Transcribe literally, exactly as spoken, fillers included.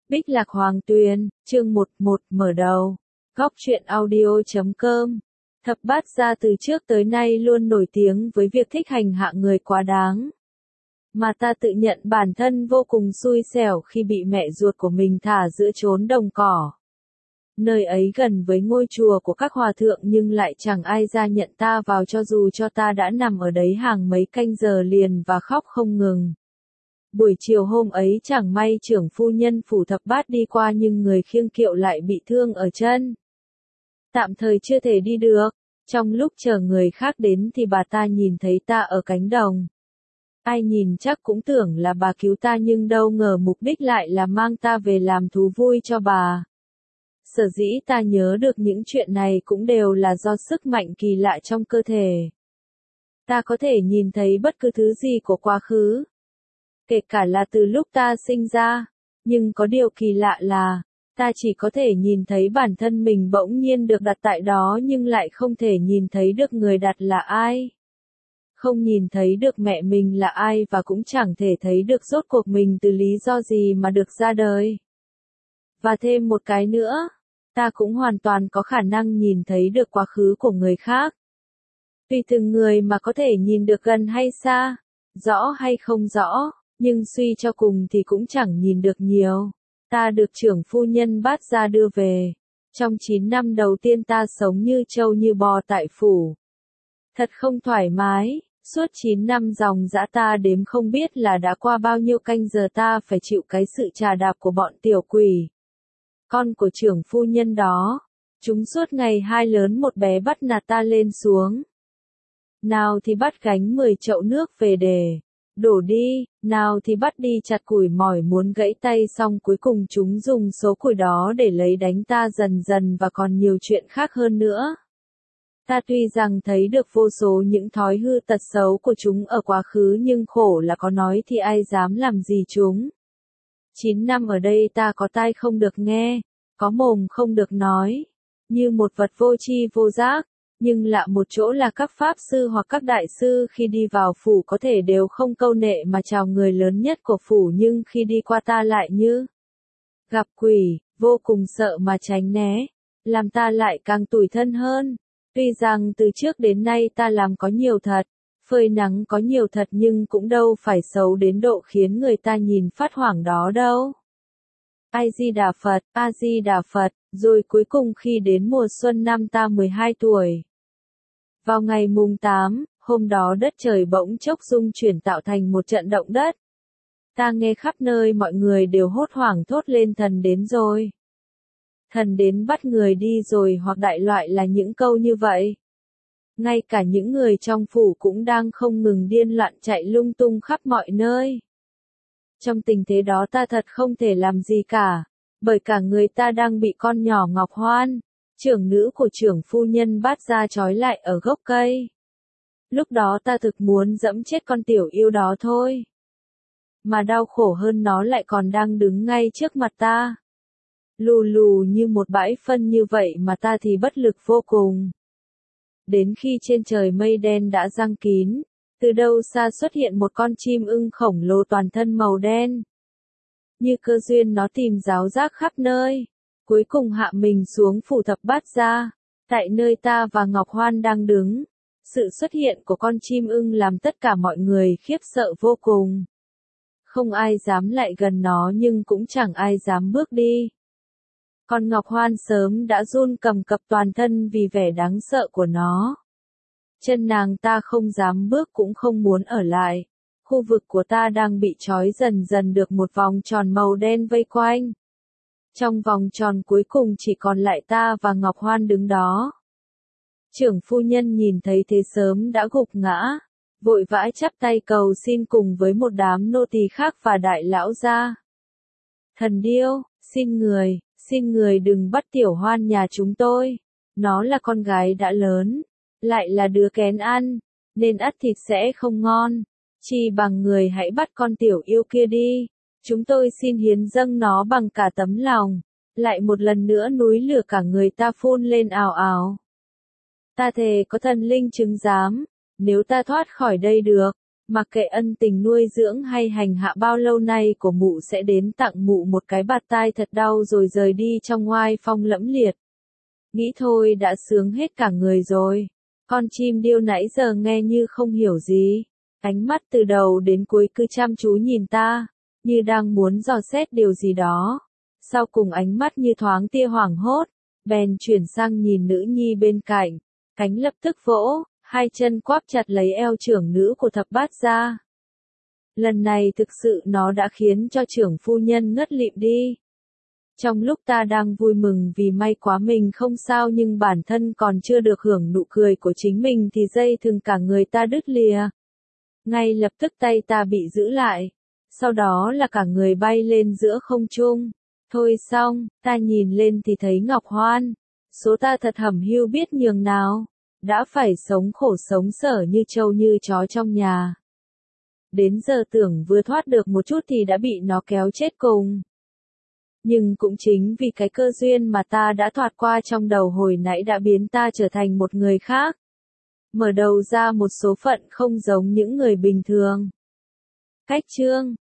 Bích Lạc Hoàng Tuyền, chương một một mở đầu. Góc truyện audio chấm com. Thập Bát Gia từ trước tới nay luôn nổi tiếng với việc thích hành hạ người quá đáng. Mà ta tự nhận bản thân vô cùng xui xẻo khi bị mẹ ruột của mình thả giữa chốn đồng cỏ. Nơi ấy gần với ngôi chùa của các hòa thượng nhưng lại chẳng ai ra nhận ta vào cho dù cho ta đã nằm ở đấy hàng mấy canh giờ liền và khóc không ngừng. Buổi chiều hôm ấy chẳng may trưởng phu nhân phủ Thập Bát đi qua nhưng người khiêng kiệu lại bị thương ở chân. Tạm thời chưa thể đi được, trong lúc chờ người khác đến thì bà ta nhìn thấy ta ở cánh đồng. Ai nhìn chắc cũng tưởng là bà cứu ta nhưng đâu ngờ mục đích lại là mang ta về làm thú vui cho bà. Sở dĩ ta nhớ được những chuyện này cũng đều là do sức mạnh kỳ lạ trong cơ thể. Ta có thể nhìn thấy bất cứ thứ gì của quá khứ. Kể cả là từ lúc ta sinh ra, nhưng có điều kỳ lạ là, ta chỉ có thể nhìn thấy bản thân mình bỗng nhiên được đặt tại đó nhưng lại không thể nhìn thấy được người đặt là ai. Không nhìn thấy được mẹ mình là ai và cũng chẳng thể thấy được rốt cuộc mình từ lý do gì mà được ra đời. Và thêm một cái nữa, ta cũng hoàn toàn có khả năng nhìn thấy được quá khứ của người khác. Tùy từng người mà có thể nhìn được gần hay xa, rõ hay không rõ. Nhưng suy cho cùng thì cũng chẳng nhìn được nhiều. Ta được trưởng phu nhân Bát Gia đưa về. Trong chín năm đầu tiên ta sống như trâu như bò tại phủ. Thật không thoải mái, suốt chín năm dòng dã ta đếm không biết là đã qua bao nhiêu canh giờ ta phải chịu cái sự trà đạp của bọn tiểu quỷ. Con của trưởng phu nhân đó, chúng suốt ngày hai lớn một bé bắt nạt ta lên xuống. Nào thì bắt gánh mười chậu nước về để đổ đi, nào thì bắt đi chặt củi mỏi muốn gãy tay xong cuối cùng chúng dùng số củi đó để lấy đánh ta dần dần và còn nhiều chuyện khác hơn nữa. Ta tuy rằng thấy được vô số những thói hư tật xấu của chúng ở quá khứ nhưng khổ là có nói thì ai dám làm gì chúng. Chín năm ở đây ta có tai không được nghe, có mồm không được nói, như một vật vô tri vô giác. Nhưng lạ một chỗ là các pháp sư hoặc các đại sư khi đi vào phủ có thể đều không câu nệ mà chào người lớn nhất của phủ nhưng khi đi qua ta lại như gặp quỷ, vô cùng sợ mà tránh né, làm ta lại càng tủi thân hơn. Tuy rằng từ trước đến nay ta làm có nhiều thật, phơi nắng có nhiều thật nhưng cũng đâu phải xấu đến độ khiến người ta nhìn phát hoảng đó đâu. A-di-đà Phật, A-di-đà Phật, rồi cuối cùng khi đến mùa xuân năm ta mười hai tuổi. Vào ngày mùng tám, hôm đó đất trời bỗng chốc rung chuyển tạo thành một trận động đất. Ta nghe khắp nơi mọi người đều hốt hoảng thốt lên thần đến rồi. Thần đến bắt người đi rồi hoặc đại loại là những câu như vậy. Ngay cả những người trong phủ cũng đang không ngừng điên loạn chạy lung tung khắp mọi nơi. Trong tình thế đó ta thật không thể làm gì cả, bởi cả người ta đang bị con nhỏ Ngọc Hoan, trưởng nữ của trưởng phu nhân Bát Gia trói lại ở gốc cây. Lúc đó ta thực muốn dẫm chết con tiểu yêu đó thôi. Mà đau khổ hơn nó lại còn đang đứng ngay trước mặt ta. Lù lù như một bãi phân như vậy mà ta thì bất lực vô cùng. Đến khi trên trời mây đen đã giăng kín, từ đâu xa xuất hiện một con chim ưng khổng lồ toàn thân màu đen. Như cơ duyên nó tìm giáo giác khắp nơi. Cuối cùng hạ mình xuống phủ Thập Bát Gia, tại nơi ta và Ngọc Hoan đang đứng. Sự xuất hiện của con chim ưng làm tất cả mọi người khiếp sợ vô cùng. Không ai dám lại gần nó nhưng cũng chẳng ai dám bước đi. Con Ngọc Hoan sớm đã run cầm cập toàn thân vì vẻ đáng sợ của nó. Chân nàng ta không dám bước cũng không muốn ở lại. Khu vực của ta đang bị trói dần dần được một vòng tròn màu đen vây quanh. Trong vòng tròn cuối cùng chỉ còn lại ta và Ngọc Hoan đứng đó. Trưởng phu nhân nhìn thấy thế sớm đã gục ngã, vội vã chắp tay cầu xin cùng với một đám nô tỳ khác và đại lão gia. Thần điêu, xin người, xin người đừng bắt tiểu Hoan nhà chúng tôi. Nó là con gái đã lớn, lại là đứa kén ăn, nên ắt thịt sẽ không ngon. Chỉ bằng người hãy bắt con tiểu yêu kia đi. Chúng tôi xin hiến dâng nó bằng cả tấm lòng. Lại một lần nữa núi lửa cả người ta phun lên ào ào. Ta thề có thần linh chứng giám, nếu ta thoát khỏi đây được, Mặc kệ ân tình nuôi dưỡng hay hành hạ bao lâu nay của mụ sẽ đến tặng mụ một cái bạt tai thật đau rồi rời đi trong oai phong lẫm liệt. Nghĩ thôi đã sướng hết cả người rồi. Con chim điêu nãy giờ nghe như không hiểu gì. Ánh mắt từ đầu đến cuối cứ chăm chú nhìn ta, như đang muốn dò xét điều gì đó. Sau cùng ánh mắt như thoáng tia hoảng hốt, bèn chuyển sang nhìn nữ nhi bên cạnh. Cánh lập tức vỗ, hai chân quáp chặt lấy eo trưởng nữ của thập bát gia. Lần này thực sự nó đã khiến cho trưởng phu nhân ngất lịm đi. Trong lúc ta đang vui mừng vì may quá mình không sao nhưng bản thân còn chưa được hưởng nụ cười của chính mình thì dây thừng cả người ta đứt lìa. Ngay lập tức tay ta bị giữ lại. Sau đó là cả người bay lên giữa không trung. Thôi xong, ta nhìn lên thì thấy Ngọc Hoan. Số ta thật hẩm hiu biết nhường nào. Đã phải sống khổ sống sở như trâu như chó trong nhà. Đến giờ tưởng vừa thoát được một chút thì đã bị nó kéo chết cùng. Nhưng cũng chính vì cái cơ duyên mà ta đã thoát qua trong đầu hồi nãy đã biến ta trở thành một người khác. Mở đầu ra một số phận không giống những người bình thường. Cách chương